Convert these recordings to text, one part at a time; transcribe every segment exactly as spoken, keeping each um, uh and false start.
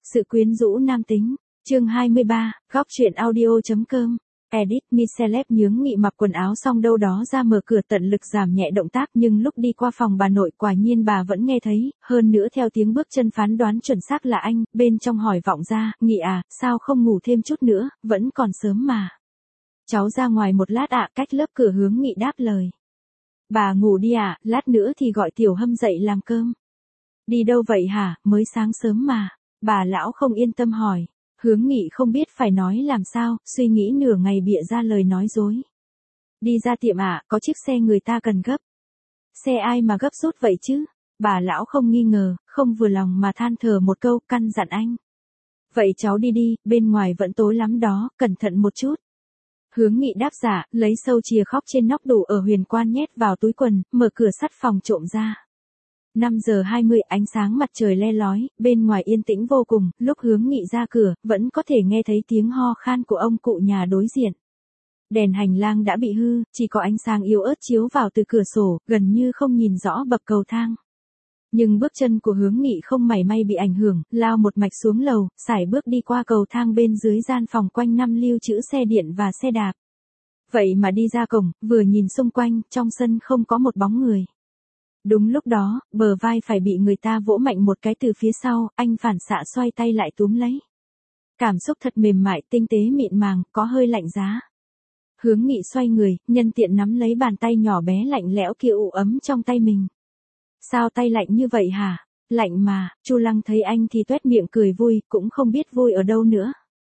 Sự quyến rũ nam tính, chương hai mươi ba, góc truyện audio.com. Edit Mi Celeb nhướng Nghị mặc quần áo xong đâu đó ra mở cửa tận lực giảm nhẹ động tác, nhưng lúc đi qua phòng bà nội quả nhiên bà vẫn nghe thấy, hơn nữa theo tiếng bước chân phán đoán chuẩn xác là anh, bên trong hỏi vọng ra, Nghị à, sao không ngủ thêm chút nữa, vẫn còn sớm mà. Cháu ra ngoài một lát ạ, cách lớp cửa Hướng Nghị đáp lời. Bà ngủ đi ạ, lát nữa thì gọi Tiểu Hâm dậy làm cơm. Đi đâu vậy hả, mới sáng sớm mà. Bà lão không yên tâm hỏi. Hướng Nghị không biết phải nói làm sao, suy nghĩ nửa ngày bịa ra lời nói dối. Đi ra tiệm ạ, có chiếc xe người ta cần gấp. Xe ai mà gấp rút vậy chứ? Bà lão không nghi ngờ, không vừa lòng mà than thở một câu, căn dặn anh. Vậy cháu đi đi, bên ngoài vẫn tối lắm đó, cẩn thận một chút. Hướng Nghị đáp giả, lấy sâu chìa khóc trên nóc tủ ở huyền quan nhét vào túi quần, mở cửa sắt phòng trộm ra. năm giờ hai mươi, ánh sáng mặt trời le lói, bên ngoài yên tĩnh vô cùng, lúc Hướng Nghị ra cửa, vẫn có thể nghe thấy tiếng ho khan của ông cụ nhà đối diện. Đèn hành lang đã bị hư, chỉ có ánh sáng yếu ớt chiếu vào từ cửa sổ, gần như không nhìn rõ bậc cầu thang. Nhưng bước chân của Hướng Nghị không mảy may bị ảnh hưởng, lao một mạch xuống lầu, sải bước đi qua cầu thang bên dưới gian phòng quanh năm lưu trữ xe điện và xe đạp. Vậy mà đi ra cổng, vừa nhìn xung quanh, trong sân không có một bóng người. Đúng lúc đó, bờ vai phải bị người ta vỗ mạnh một cái từ phía sau, anh phản xạ xoay tay lại túm lấy. Cảm xúc thật mềm mại, tinh tế mịn màng, có hơi lạnh giá. Hướng Nghị xoay người, nhân tiện nắm lấy bàn tay nhỏ bé lạnh lẽo kia ủ ấm trong tay mình. Sao tay lạnh như vậy hả? Lạnh mà. Chu Lăng thấy anh thì toét miệng cười vui, cũng không biết vui ở đâu nữa.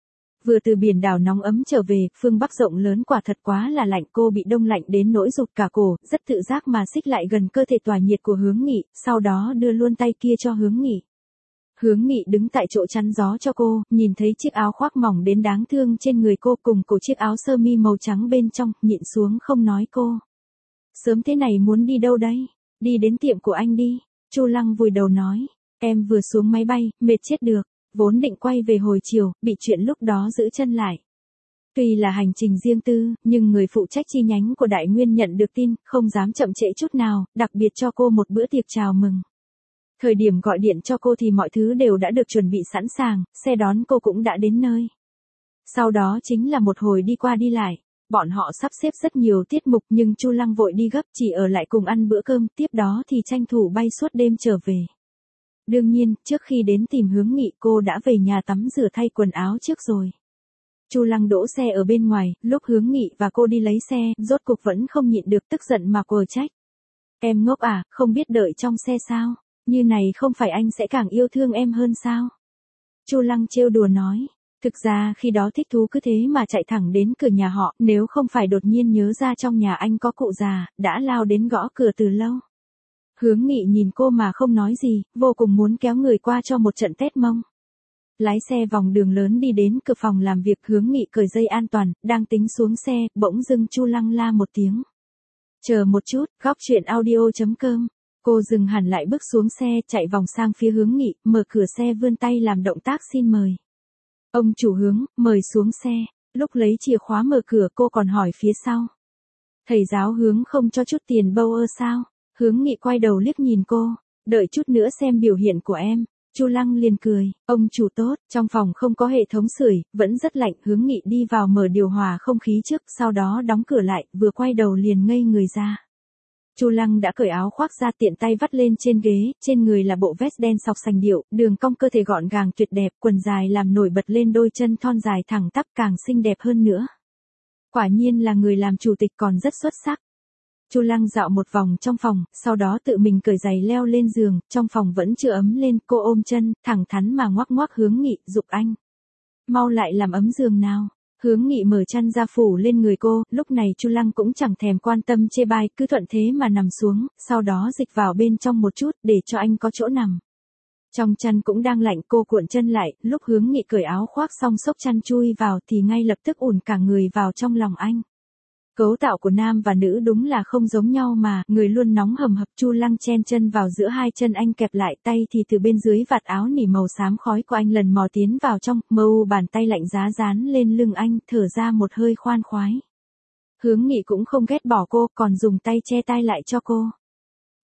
Vừa từ biển đảo nóng ấm trở về, phương Bắc rộng lớn quả thật quá là lạnh, cô bị đông lạnh đến nỗi rụt cả cổ, rất tự giác mà xích lại gần cơ thể tỏa nhiệt của Hướng Nghị, sau đó đưa luôn tay kia cho Hướng Nghị. Hướng Nghị đứng tại chỗ chắn gió cho cô, nhìn thấy chiếc áo khoác mỏng đến đáng thương trên người cô cùng cổ chiếc áo sơ mi màu trắng bên trong, nhịn xuống không nói cô. Sớm thế này muốn đi đâu đấy? Đi đến tiệm của anh đi. Chu Lăng vùi đầu nói, em vừa xuống máy bay, mệt chết được. Vốn định quay về hồi chiều, bị chuyện lúc đó giữ chân lại. Tuy là hành trình riêng tư, nhưng người phụ trách chi nhánh của Đại Nguyên nhận được tin, không dám chậm trễ chút nào, đặc biệt cho cô một bữa tiệc chào mừng. Thời điểm gọi điện cho cô thì mọi thứ đều đã được chuẩn bị sẵn sàng, xe đón cô cũng đã đến nơi. Sau đó chính là một hồi đi qua đi lại. Bọn họ sắp xếp rất nhiều tiết mục nhưng Chu Lăng vội đi gấp, chỉ ở lại cùng ăn bữa cơm, tiếp đó thì tranh thủ bay suốt đêm trở về. Đương nhiên, trước khi đến tìm Hướng Nghị cô đã về nhà tắm rửa thay quần áo trước rồi. Chu Lăng đỗ xe ở bên ngoài, lúc Hướng Nghị và cô đi lấy xe, rốt cuộc vẫn không nhịn được tức giận mà quờ trách. Em ngốc à, không biết đợi trong xe sao? Như này không phải anh sẽ càng yêu thương em hơn sao? Chu Lăng trêu đùa nói. Thực ra khi đó thích thú cứ thế mà chạy thẳng đến cửa nhà họ, nếu không phải đột nhiên nhớ ra trong nhà anh có cụ già, đã lao đến gõ cửa từ lâu. Hướng Nghị nhìn cô mà không nói gì, vô cùng muốn kéo người qua cho một trận tét mông. Lái xe vòng đường lớn đi đến cửa phòng làm việc, Hướng Nghị cởi dây an toàn, đang tính xuống xe, bỗng dưng Chu Lăng la một tiếng. Chờ một chút, góc truyện audio.com. Cô dừng hẳn lại bước xuống xe, chạy vòng sang phía Hướng Nghị, mở cửa xe vươn tay làm động tác xin mời. Ông chủ Hướng, mời xuống xe. Lúc lấy chìa khóa mở cửa cô còn hỏi phía sau. Thầy giáo Hướng không cho chút tiền bâu ơ sao? Hướng Nghị quay đầu liếc nhìn cô. Đợi chút nữa xem biểu hiện của em. Chu Lăng liền cười. Ông chủ tốt, trong phòng không có hệ thống sưởi, vẫn rất lạnh. Hướng Nghị đi vào mở điều hòa không khí trước, sau đó đóng cửa lại, vừa quay đầu liền ngây người ra. Chu Lăng đã cởi áo khoác ra, tiện tay vắt lên trên ghế, trên người là bộ vest đen sọc sành điệu, đường cong cơ thể gọn gàng tuyệt đẹp, quần dài làm nổi bật lên đôi chân thon dài thẳng tắp càng xinh đẹp hơn nữa. Quả nhiên là người làm chủ tịch còn rất xuất sắc. Chu Lăng dạo một vòng trong phòng, sau đó tự mình cởi giày leo lên giường, trong phòng vẫn chưa ấm lên, cô ôm chân, thẳng thắn mà ngoắc ngoắc Hướng Nghị, giục anh. Mau lại làm ấm giường nào. Hướng Nghị mở chăn ra phủ lên người cô, lúc này Chu Lăng cũng chẳng thèm quan tâm chê bai, cứ thuận thế mà nằm xuống, sau đó dịch vào bên trong một chút, để cho anh có chỗ nằm. Trong chăn cũng đang lạnh, cô cuộn chân lại, lúc Hướng Nghị cởi áo khoác xong xốc chăn chui vào thì ngay lập tức ùn cả người vào trong lòng anh. Cấu tạo của nam và nữ đúng là không giống nhau mà, người luôn nóng hầm hập. Chu Lăng chen chân vào giữa hai chân anh kẹp lại, tay thì từ bên dưới vạt áo nỉ màu xám khói của anh lần mò tiến vào trong, mâu bàn tay lạnh giá dán lên lưng anh, thở ra một hơi khoan khoái. Hướng Nghị cũng không ghét bỏ cô, còn dùng tay che tai lại cho cô.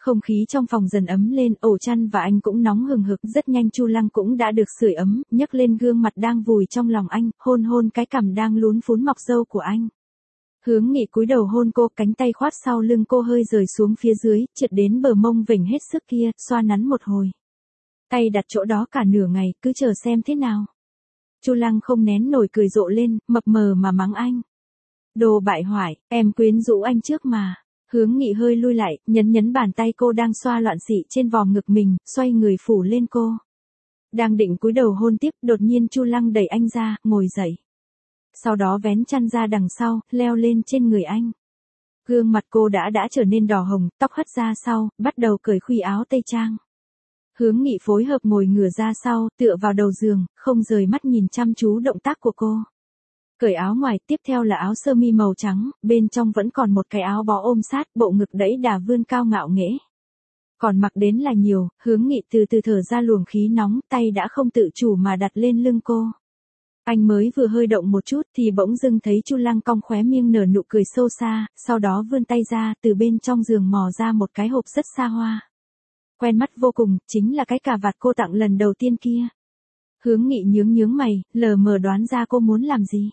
Không khí trong phòng dần ấm lên, ổ chăn và anh cũng nóng hừng hực, rất nhanh Chu Lăng cũng đã được sưởi ấm, nhấc lên gương mặt đang vùi trong lòng anh, hôn hôn cái cằm đang lún phún mọc râu của anh. Hướng Nghị cúi đầu hôn cô, cánh tay khoát sau lưng cô hơi rời xuống phía dưới, trượt đến bờ mông vểnh hết sức kia, xoa nắn một hồi. Tay đặt chỗ đó cả nửa ngày, cứ chờ xem thế nào. Chu Lăng không nén nổi cười rộ lên, mập mờ mà mắng anh. Đồ bại hoại, em quyến rũ anh trước mà. Hướng Nghị hơi lui lại, nhấn nhấn bàn tay cô đang xoa loạn xị trên vòm ngực mình, xoay người phủ lên cô. Đang định cúi đầu hôn tiếp, đột nhiên Chu Lăng đẩy anh ra, ngồi dậy. Sau đó vén chăn ra đằng sau, leo lên trên người anh. Gương mặt cô đã đã trở nên đỏ hồng, tóc hất ra sau, bắt đầu cởi khuy áo tây trang. Hướng Nghị phối hợp ngồi ngửa ra sau, tựa vào đầu giường, không rời mắt nhìn chăm chú động tác của cô. Cởi áo ngoài, tiếp theo là áo sơ mi màu trắng, bên trong vẫn còn một cái áo bó ôm sát, bộ ngực đẫy đà vươn cao ngạo nghễ. Còn mặc đến là nhiều, Hướng Nghị từ từ thở ra luồng khí nóng, tay đã không tự chủ mà đặt lên lưng cô. Anh mới vừa hơi động một chút thì bỗng dưng thấy Chu Lăng cong khóe miệng nở nụ cười sâu xa, sau đó vươn tay ra, từ bên trong giường mò ra một cái hộp rất xa hoa. Quen mắt vô cùng, chính là cái cà vạt cô tặng lần đầu tiên kia. Hướng Nghị nhướng nhướng mày, lờ mờ đoán ra cô muốn làm gì.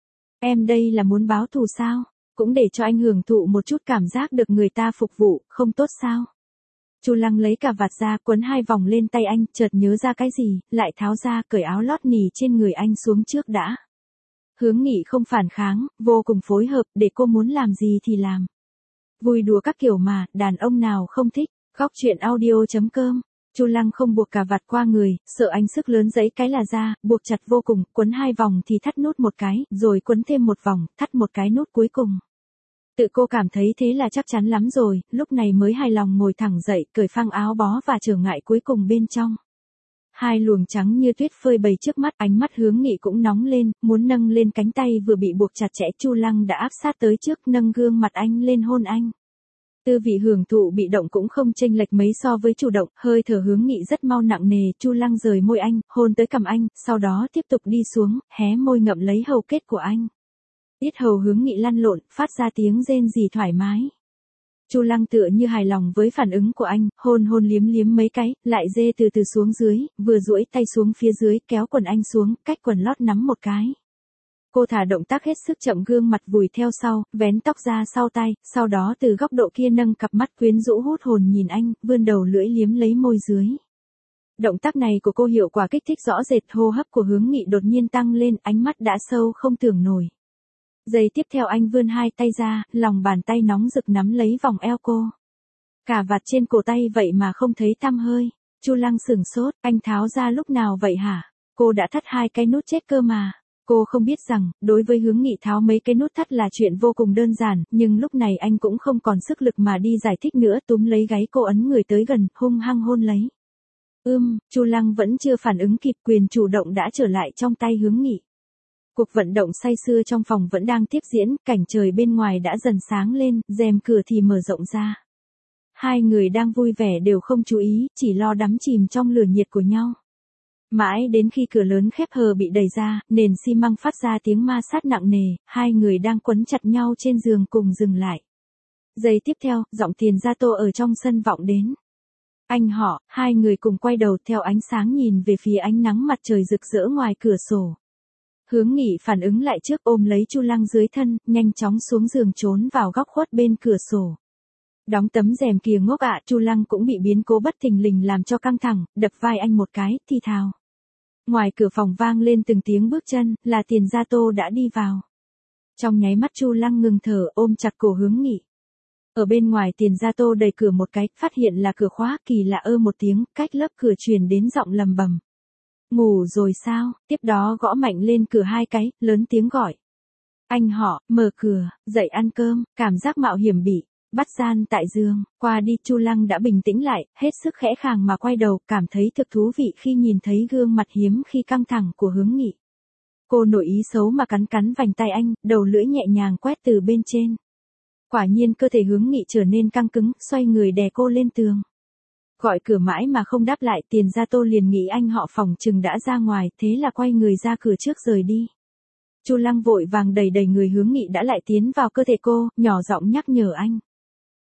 Em đây là muốn báo thù sao? Cũng để cho anh hưởng thụ một chút cảm giác được người ta phục vụ, không tốt sao? Chu Lăng lấy cà vạt ra, quấn hai vòng lên tay anh, chợt nhớ ra cái gì, lại tháo ra, cởi áo lót nỉ trên người anh xuống trước đã. Hướng Nghị không phản kháng, vô cùng phối hợp, để cô muốn làm gì thì làm. Vui đùa các kiểu mà, đàn ông nào không thích. Góc truyện audio chấm com. Chu Lăng không buộc cà vạt qua người, sợ anh sức lớn giãy cái là ra, buộc chặt vô cùng, quấn hai vòng thì thắt nút một cái, rồi quấn thêm một vòng, thắt một cái nút cuối cùng. Tự cô cảm thấy thế là chắc chắn lắm rồi, lúc này mới hài lòng ngồi thẳng dậy, cởi phăng áo bó và trở ngại cuối cùng bên trong. Hai luồng trắng như tuyết phơi bày trước mắt, ánh mắt Hướng Nghị cũng nóng lên, muốn nâng lên cánh tay vừa bị buộc chặt chẽ. Chu Lăng đã áp sát tới trước, nâng gương mặt anh lên hôn anh. Tư vị hưởng thụ bị động cũng không chênh lệch mấy so với chủ động, hơi thở Hướng Nghị rất mau nặng nề. Chu Lăng rời môi anh, hôn tới cằm anh, sau đó tiếp tục đi xuống, hé môi ngậm lấy hầu kết của anh. Yết hầu Hướng Nghị lăn lộn, phát ra tiếng rên rỉ thoải mái. Chu Lăng tựa như hài lòng với phản ứng của anh, hôn hôn liếm liếm mấy cái, lại dê từ từ xuống dưới, vừa duỗi tay xuống phía dưới, kéo quần anh xuống, cách quần lót nắm một cái. Cô thả động tác hết sức chậm, gương mặt vùi theo sau, vén tóc ra sau tay, sau đó từ góc độ kia nâng cặp mắt quyến rũ hút hồn nhìn anh, vươn đầu lưỡi liếm lấy môi dưới. Động tác này của cô hiệu quả kích thích rõ rệt, hô hấp của Hướng Nghị đột nhiên tăng lên, ánh mắt đã sâu không tưởng nổi. Giây tiếp theo anh vươn hai tay ra, lòng bàn tay nóng rực nắm lấy vòng eo cô. Cà vạt trên cổ tay vậy mà không thấy tăm hơi. Chu Lăng sửng sốt, anh tháo ra lúc nào vậy hả? Cô đã thắt hai cái nút chết cơ mà. Cô không biết rằng, đối với Hướng Nghị tháo mấy cái nút thắt là chuyện vô cùng đơn giản, nhưng lúc này anh cũng không còn sức lực mà đi giải thích nữa, túm lấy gáy cô ấn người tới gần, hung hăng hôn lấy. Ưm, Chu Lăng vẫn chưa phản ứng kịp, quyền chủ động đã trở lại trong tay Hướng Nghị. Cuộc vận động say sưa trong phòng vẫn đang tiếp diễn, cảnh trời bên ngoài đã dần sáng lên, rèm cửa thì mở rộng ra. Hai người đang vui vẻ đều không chú ý, chỉ lo đắm chìm trong lửa nhiệt của nhau. Mãi đến khi cửa lớn khép hờ bị đẩy ra, nền xi măng phát ra tiếng ma sát nặng nề, hai người đang quấn chặt nhau trên giường cùng dừng lại. Giây tiếp theo, giọng Tiền Gia Tô ở trong sân vọng đến. Anh họ, hai người cùng quay đầu theo ánh sáng nhìn về phía ánh nắng mặt trời rực rỡ ngoài cửa sổ. Hướng Nghị phản ứng lại trước, ôm lấy Chu Lăng dưới thân, nhanh chóng xuống giường trốn vào góc khuất bên cửa sổ. Đóng tấm rèm kìa ngốc ạ. Chu Lăng cũng bị biến cố bất thình lình làm cho căng thẳng, đập vai anh một cái, thì thào. Ngoài cửa phòng vang lên từng tiếng bước chân, là Tiền Gia Tô đã đi vào. Trong nháy mắt Chu Lăng ngừng thở, ôm chặt cổ Hướng Nghị. Ở bên ngoài Tiền Gia Tô đẩy cửa một cái, phát hiện là cửa khóa, kỳ lạ ơ một tiếng, cách lớp cửa truyền đến giọng lầm bầm. Ngủ rồi sao? Tiếp đó gõ mạnh lên cửa hai cái, lớn tiếng gọi. Anh họ, mở cửa, dậy ăn cơm, cảm giác mạo hiểm bị bắt gian tại giường. Qua đi Chu Lăng đã bình tĩnh lại, hết sức khẽ khàng mà quay đầu, cảm thấy thực thú vị khi nhìn thấy gương mặt hiếm khi căng thẳng của Hướng Nghị. Cô nổi ý xấu mà cắn cắn vành tay anh, đầu lưỡi nhẹ nhàng quét từ bên trên. Quả nhiên cơ thể Hướng Nghị trở nên căng cứng, xoay người đè cô lên tường. Gọi cửa mãi mà không đáp lại, Tiền Gia Tô liền nghĩ anh họ phòng chừng đã ra ngoài, thế là quay người ra cửa trước rời đi. Chu Lăng vội vàng đẩy đẩy người Hướng Nghị đã lại tiến vào cơ thể cô, nhỏ giọng nhắc nhở anh.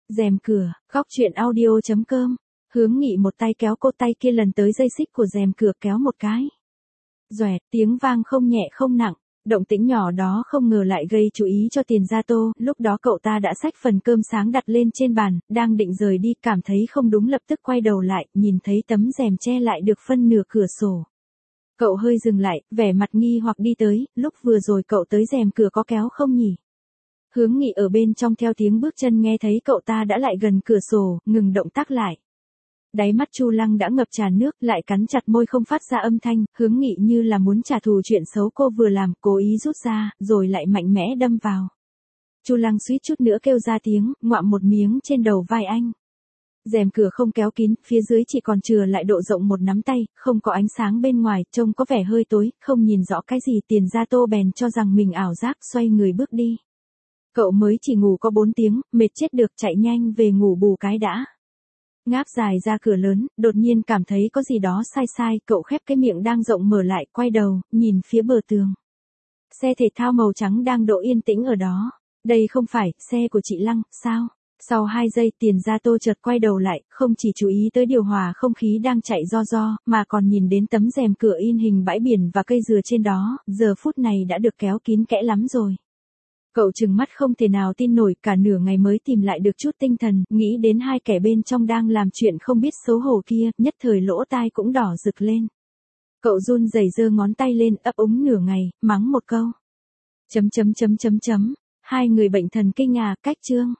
Rèm cửa, góc chuyện audio.com. Hướng Nghị một tay kéo cô, tay kia lần tới dây xích của rèm cửa kéo một cái. Doẹt, tiếng vang không nhẹ không nặng. Động tĩnh nhỏ đó không ngờ lại gây chú ý cho Tiền Gia Tô, lúc đó cậu ta đã xách phần cơm sáng đặt lên trên bàn, đang định rời đi, cảm thấy không đúng lập tức quay đầu lại, nhìn thấy tấm rèm che lại được phân nửa cửa sổ. Cậu hơi dừng lại, vẻ mặt nghi hoặc đi tới, lúc vừa rồi cậu tới rèm cửa có kéo không nhỉ? Hướng Nghị ở bên trong theo tiếng bước chân nghe thấy cậu ta đã lại gần cửa sổ, ngừng động tác lại. Đáy mắt Chu Lăng đã ngập tràn nước, lại cắn chặt môi không phát ra âm thanh, Hướng Nghị như là muốn trả thù chuyện xấu cô vừa làm, cố ý rút ra, rồi lại mạnh mẽ đâm vào. Chu Lăng suýt chút nữa kêu ra tiếng, ngoạm một miếng trên đầu vai anh. Rèm cửa không kéo kín, phía dưới chỉ còn chừa lại độ rộng một nắm tay, không có ánh sáng bên ngoài, trông có vẻ hơi tối, không nhìn rõ cái gì. Tiền Gia Tô bèn cho rằng mình ảo giác, xoay người bước đi. Cậu mới chỉ ngủ có bốn tiếng, mệt chết được, chạy nhanh về ngủ bù cái đã. Ngáp dài ra cửa lớn, đột nhiên cảm thấy có gì đó sai sai, cậu khép cái miệng đang rộng mở lại, quay đầu, nhìn phía bờ tường. Xe thể thao màu trắng đang đỗ yên tĩnh ở đó. Đây không phải, xe của chị Lăng, sao? Sau hai giây, Tiền Gia Tô chợt quay đầu lại, không chỉ chú ý tới điều hòa không khí đang chạy ro ro, mà còn nhìn đến tấm rèm cửa in hình bãi biển và cây dừa trên đó, giờ phút này đã được kéo kín kẽ lắm rồi. Cậu trừng mắt không thể nào tin nổi, cả nửa ngày mới tìm lại được chút tinh thần, nghĩ đến hai kẻ bên trong đang làm chuyện không biết xấu hổ kia, nhất thời lỗ tai cũng đỏ rực lên. Cậu run rẩy giơ ngón tay lên, ấp úng nửa ngày, mắng một câu. Chấm chấm chấm chấm chấm, hai người bệnh thần kinh à, cách chương.